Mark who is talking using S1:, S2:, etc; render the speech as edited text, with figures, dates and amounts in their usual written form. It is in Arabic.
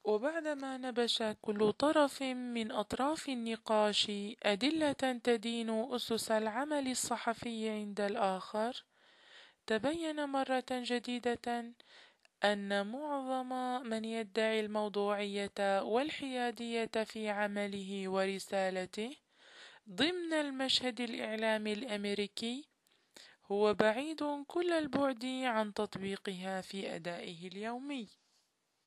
S1: وبعدما نبش كل طرف من أطراف النقاش أدلة تدين أسس العمل الصحفي عند الآخر، تبين مرة جديدة أن معظم من يدعي الموضوعية والحيادية في عمله ورسالته ضمن المشهد الإعلامي الأمريكي هو بعيد كل البعد عن تطبيقها في أدائه اليومي.